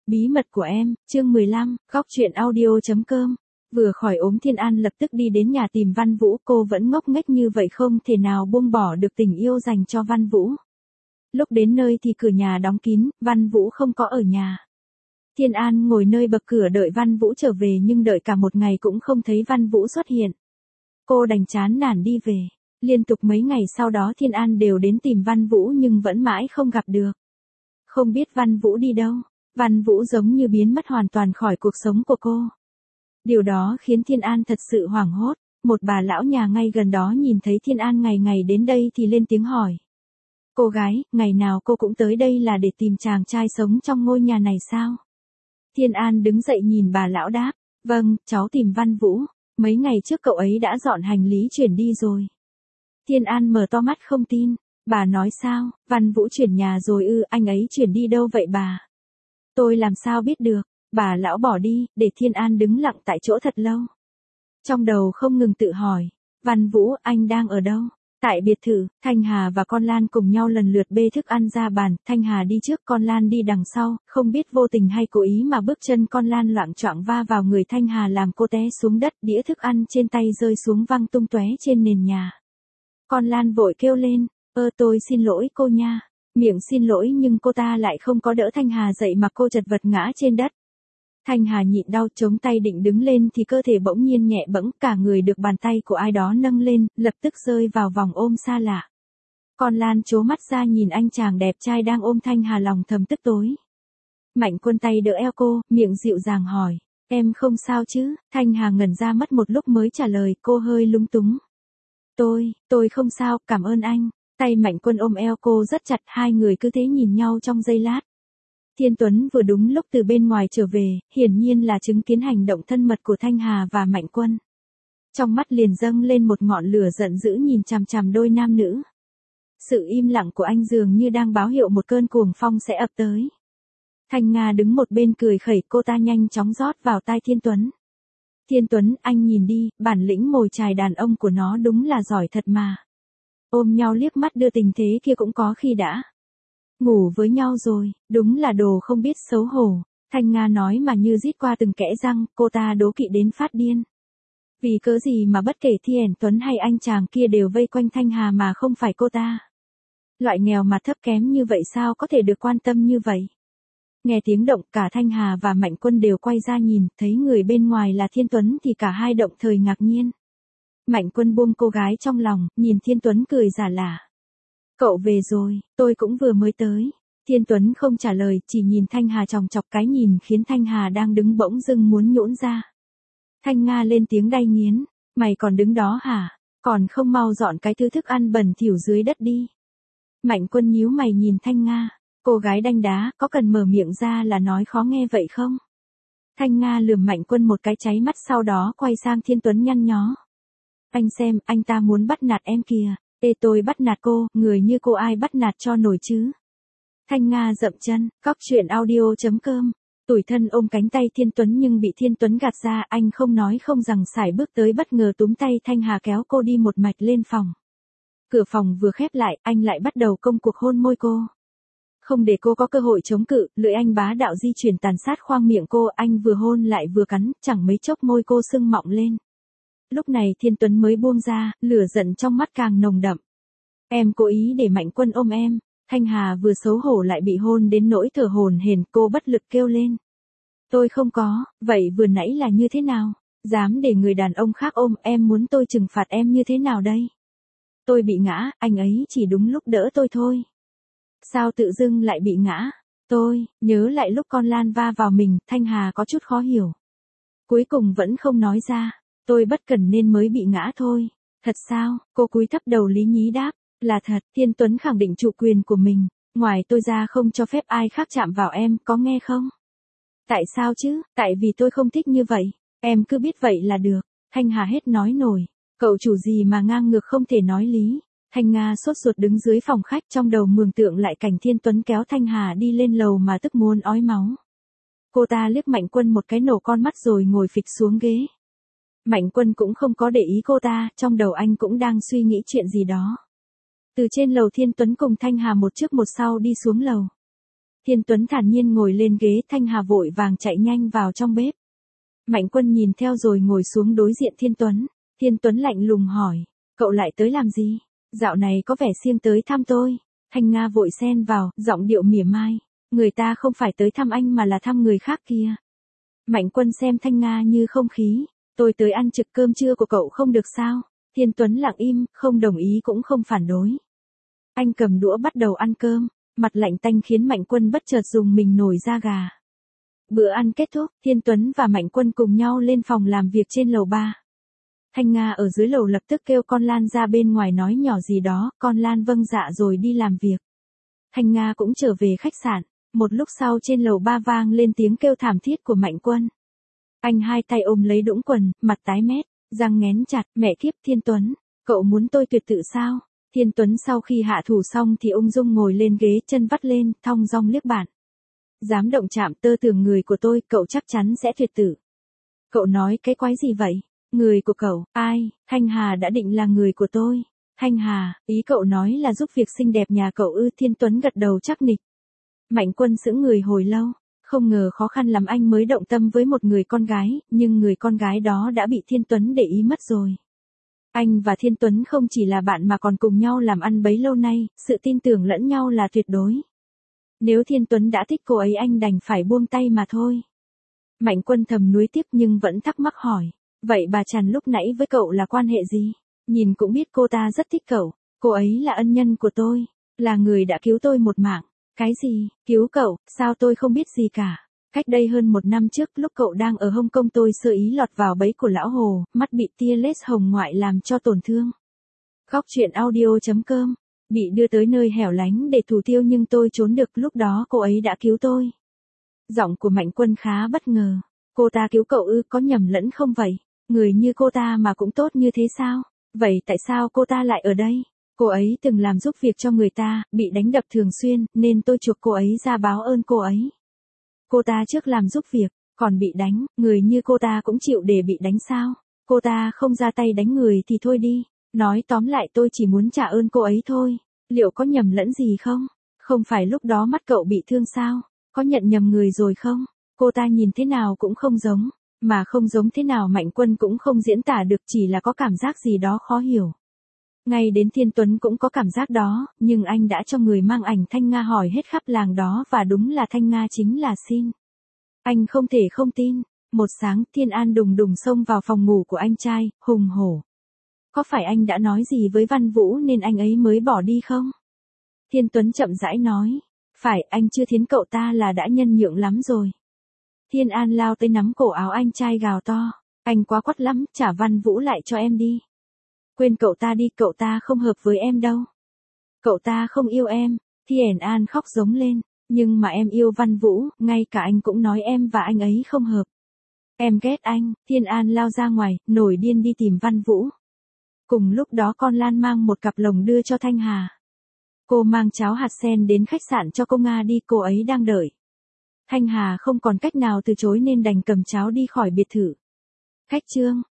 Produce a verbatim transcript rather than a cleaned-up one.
Bí mật của em, chương mười lăm, góc truyện audio chấm com. Vừa khỏi ốm Thiên An lập tức đi đến nhà tìm Văn Vũ, cô vẫn ngốc nghếch như vậy không thể nào buông bỏ được tình yêu dành cho Văn Vũ. Lúc đến nơi thì cửa nhà đóng kín, Văn Vũ không có ở nhà. Thiên An ngồi nơi bậc cửa đợi Văn Vũ trở về nhưng đợi cả một ngày cũng không thấy Văn Vũ xuất hiện. Cô đành chán nản đi về. Liên tục mấy ngày sau đó Thiên An đều đến tìm Văn Vũ nhưng vẫn mãi không gặp được. Không biết Văn Vũ đi đâu. Văn Vũ giống như biến mất hoàn toàn khỏi cuộc sống của cô. Điều đó khiến Thiên An thật sự hoảng hốt. Một bà lão nhà ngay gần đó nhìn thấy Thiên An ngày ngày đến đây thì lên tiếng hỏi. Cô gái, ngày nào cô cũng tới đây là để tìm chàng trai sống trong ngôi nhà này sao? Thiên An đứng dậy nhìn bà lão đáp. Vâng, cháu tìm Văn Vũ. Mấy ngày trước cậu ấy đã dọn hành lý chuyển đi rồi. Thiên An mở to mắt không tin. Bà nói sao, Văn Vũ chuyển nhà rồi ư, anh ấy chuyển đi đâu vậy bà? Tôi làm sao biết được, bà lão bỏ đi, để Thiên An đứng lặng tại chỗ thật lâu. Trong đầu không ngừng tự hỏi, Văn Vũ, anh đang ở đâu? Tại biệt thự, Thanh Hà và con Lan cùng nhau lần lượt bê thức ăn ra bàn, Thanh Hà đi trước, con Lan đi đằng sau, không biết vô tình hay cố ý mà bước chân con Lan loạng choạng va vào người Thanh Hà làm cô té xuống đất, đĩa thức ăn trên tay rơi xuống văng tung tóe trên nền nhà. Con Lan vội kêu lên, ơ tôi xin lỗi cô nha. Miệng xin lỗi nhưng cô ta lại không có đỡ Thanh Hà dậy mà cô chật vật ngã trên đất. Thanh Hà nhịn đau chống tay định đứng lên thì cơ thể bỗng nhiên nhẹ bẫng, cả người được bàn tay của ai đó nâng lên, lập tức rơi vào vòng ôm xa lạ. Con Lan trố mắt ra nhìn anh chàng đẹp trai đang ôm Thanh Hà lòng thầm tức tối. Mạnh Quân tay đỡ eo cô, miệng dịu dàng hỏi, em không sao chứ? Thanh Hà ngẩn ra mất một lúc mới trả lời, cô hơi lúng túng. Tôi, tôi không sao, cảm ơn anh. Tay Mạnh Quân ôm eo cô rất chặt, hai người cứ thế nhìn nhau trong giây lát. Thiên Tuấn vừa đúng lúc từ bên ngoài trở về, hiển nhiên là chứng kiến hành động thân mật của Thanh Hà và Mạnh Quân. Trong mắt liền dâng lên một ngọn lửa giận dữ nhìn chằm chằm đôi nam nữ. Sự im lặng của anh dường như đang báo hiệu một cơn cuồng phong sẽ ập tới. Thanh Nga đứng một bên cười khẩy, cô ta nhanh chóng rót vào tai Thiên Tuấn. Thiên Tuấn, anh nhìn đi, bản lĩnh mồi chài đàn ông của nó đúng là giỏi thật mà. Ôm nhau liếc mắt đưa tình thế kia cũng có khi đã ngủ với nhau rồi, đúng là đồ không biết xấu hổ. Thanh Nga nói mà như rít qua từng kẽ răng, cô ta đố kỵ đến phát điên. Vì cớ gì mà bất kể Thiên Tuấn hay anh chàng kia đều vây quanh Thanh Hà mà không phải cô ta. Loại nghèo mà thấp kém như vậy sao có thể được quan tâm như vậy? Nghe tiếng động, cả Thanh Hà và Mạnh Quân đều quay ra nhìn, thấy người bên ngoài là Thiên Tuấn thì cả hai động thời ngạc nhiên. Mạnh Quân buông cô gái trong lòng, nhìn Thiên Tuấn cười giả lả. Cậu về rồi, tôi cũng vừa mới tới. Thiên Tuấn không trả lời, chỉ nhìn Thanh Hà chòng chọc, cái nhìn khiến Thanh Hà đang đứng bỗng dưng muốn nhũn ra. Thanh Nga lên tiếng đay nghiến, mày còn đứng đó hả? Còn không mau dọn cái thứ thức ăn bẩn thỉu dưới đất đi. Mạnh Quân nhíu mày nhìn Thanh Nga, cô gái đanh đá, có cần mở miệng ra là nói khó nghe vậy không? Thanh Nga lườm Mạnh Quân một cái cháy mắt, sau đó quay sang Thiên Tuấn nhăn nhó. Anh xem, anh ta muốn bắt nạt em kìa. Ê, tôi bắt nạt cô, người như cô ai bắt nạt cho nổi chứ? Thanh Nga dậm chân, góc truyện audio chấm com. Tủi thân ôm cánh tay Thiên Tuấn nhưng bị Thiên Tuấn gạt ra, anh không nói không rằng sải bước tới bất ngờ túm tay Thanh Hà kéo cô đi một mạch lên phòng. Cửa phòng vừa khép lại, anh lại bắt đầu công cuộc hôn môi cô. Không để cô có cơ hội chống cự, lưỡi anh bá đạo di chuyển tàn sát khoang miệng cô, anh vừa hôn lại vừa cắn, chẳng mấy chốc môi cô sưng mọng lên. Lúc này Thiên Tuấn mới buông ra, lửa giận trong mắt càng nồng đậm. Em cố ý để Mạnh Quân ôm em. Thanh Hà vừa xấu hổ lại bị hôn đến nỗi thở hổn hển, cô bất lực kêu lên. Tôi không có, vậy vừa nãy là như thế nào? Dám để người đàn ông khác ôm, em muốn tôi trừng phạt em như thế nào đây? Tôi bị ngã, anh ấy chỉ đúng lúc đỡ tôi thôi. Sao tự dưng lại bị ngã? Tôi, nhớ lại lúc con Lan va vào mình, Thanh Hà có chút khó hiểu. Cuối cùng vẫn không nói ra. Tôi bất cẩn nên mới bị ngã thôi. Thật sao? Cô cúi thấp đầu lý nhí đáp. Là thật. Thiên Tuấn khẳng định chủ quyền của mình. Ngoài tôi ra không cho phép ai khác chạm vào em, có nghe không? Tại sao chứ? Tại vì tôi không thích như vậy. Em cứ biết vậy là được. Thanh Hà hết nói nổi. Cậu chủ gì mà ngang ngược không thể nói lý. Thanh Nga sốt ruột đứng dưới phòng khách, trong đầu mường tượng lại cảnh Thiên Tuấn kéo Thanh Hà đi lên lầu mà tức muốn ói máu. Cô ta liếc Mạnh Quân một cái nổ con mắt rồi ngồi phịch xuống ghế. Mạnh Quân cũng không có để ý cô ta, trong đầu anh cũng đang suy nghĩ chuyện gì đó. Từ trên lầu Thiên Tuấn cùng Thanh Hà một trước một sau đi xuống lầu. Thiên Tuấn thản nhiên ngồi lên ghế, Thanh Hà vội vàng chạy nhanh vào trong bếp. Mạnh Quân nhìn theo rồi ngồi xuống đối diện Thiên Tuấn. Thiên Tuấn lạnh lùng hỏi, cậu lại tới làm gì? Dạo này có vẻ siêng tới thăm tôi. Thanh Nga vội xen vào, giọng điệu mỉa mai. Người ta không phải tới thăm anh mà là thăm người khác kia. Mạnh Quân xem Thanh Nga như không khí. Tôi tới ăn trực cơm trưa của cậu không được sao? Thiên Tuấn lặng im, không đồng ý cũng không phản đối. Anh cầm đũa bắt đầu ăn cơm, mặt lạnh tanh khiến Mạnh Quân bất chợt dùng mình nổi da gà. Bữa ăn kết thúc, Thiên Tuấn và Mạnh Quân cùng nhau lên phòng làm việc trên lầu ba. Thanh Nga ở dưới lầu lập tức kêu con Lan ra bên ngoài nói nhỏ gì đó, con Lan vâng dạ rồi đi làm việc. Thanh Nga cũng trở về khách sạn, một lúc sau trên lầu ba vang lên tiếng kêu thảm thiết của Mạnh Quân. Anh hai tay ôm lấy đũng quần, mặt tái mét, răng nghén chặt, mẹ kiếp Thiên Tuấn, cậu muốn tôi tuyệt tự sao? Thiên Tuấn sau khi hạ thủ xong thì ung dung ngồi lên ghế, chân vắt lên, thong dong liếc bạn. Dám động chạm tơ tưởng người của tôi, cậu chắc chắn sẽ tuyệt tử. Cậu nói cái quái gì vậy? Người của cậu, ai? Thanh Hà đã định là người của tôi. Thanh Hà, ý cậu nói là giúp việc xinh đẹp nhà cậu ư? Thiên Tuấn gật đầu chắc nịch. Mạnh Quân sững người hồi lâu, không ngờ khó khăn lắm anh mới động tâm với một người con gái, nhưng người con gái đó đã bị Thiên Tuấn để ý mất rồi. Anh và Thiên Tuấn không chỉ là bạn mà còn cùng nhau làm ăn bấy lâu nay, sự tin tưởng lẫn nhau là tuyệt đối. Nếu Thiên Tuấn đã thích cô ấy anh đành phải buông tay mà thôi. Mạnh Quân thầm nuối tiếc nhưng vẫn thắc mắc hỏi. Vậy bà Trần lúc nãy với cậu là quan hệ gì? Nhìn cũng biết cô ta rất thích cậu. Cô ấy là ân nhân của tôi, là người đã cứu tôi một mạng. Cái gì? Cứu cậu? Sao tôi không biết gì cả? Cách đây hơn một năm trước lúc cậu đang ở Hồng Kông tôi sơ ý lọt vào bẫy của lão Hồ, mắt bị tia laser hồng ngoại làm cho tổn thương. Góc truyện audio chấm com. Bị đưa tới nơi hẻo lánh để thủ tiêu nhưng tôi trốn được, lúc đó cô ấy đã cứu tôi. Giọng của Mạnh Quân khá bất ngờ. Cô ta cứu cậu ư? Có nhầm lẫn không vậy? Người như cô ta mà cũng tốt như thế sao? Vậy tại sao cô ta lại ở đây? Cô ấy từng làm giúp việc cho người ta, bị đánh đập thường xuyên, nên tôi chuộc cô ấy ra báo ơn cô ấy. Cô ta trước làm giúp việc, còn bị đánh, người như cô ta cũng chịu để bị đánh sao? Cô ta không ra tay đánh người thì thôi đi. Nói tóm lại tôi chỉ muốn trả ơn cô ấy thôi. Liệu có nhầm lẫn gì không? Không phải lúc đó mắt cậu bị thương sao? Có nhận nhầm người rồi không? Cô ta nhìn thế nào cũng không giống. Mà không giống thế nào Mạnh Quân cũng không diễn tả được, chỉ là có cảm giác gì đó khó hiểu. Ngay đến Thiên Tuấn cũng có cảm giác đó, nhưng anh đã cho người mang ảnh Thanh Nga hỏi hết khắp làng đó và đúng là Thanh Nga chính là Xin. Anh không thể không tin. Một sáng Thiên An đùng đùng xông vào phòng ngủ của anh trai, hùng hổ. Có phải anh đã nói gì với Văn Vũ nên anh ấy mới bỏ đi không? Thiên Tuấn chậm rãi nói. Phải, anh chưa thiến cậu ta là đã nhân nhượng lắm rồi. Thiên An lao tới nắm cổ áo anh trai gào to. Anh quá quắt lắm, trả Văn Vũ lại cho em đi. Quên cậu ta đi, cậu ta không hợp với em đâu. Cậu ta không yêu em. Thiên An khóc giống lên. Nhưng mà em yêu Văn Vũ, ngay cả anh cũng nói em và anh ấy không hợp. Em ghét anh. Thiên An lao ra ngoài, nổi điên đi tìm Văn Vũ. Cùng lúc đó con Lan mang một cặp lồng đưa cho Thanh Hà. Cô mang cháo hạt sen đến khách sạn cho cô Nga đi, cô ấy đang đợi. Thanh Hà không còn cách nào từ chối nên đành cầm cháo đi khỏi biệt thự. Khách trương,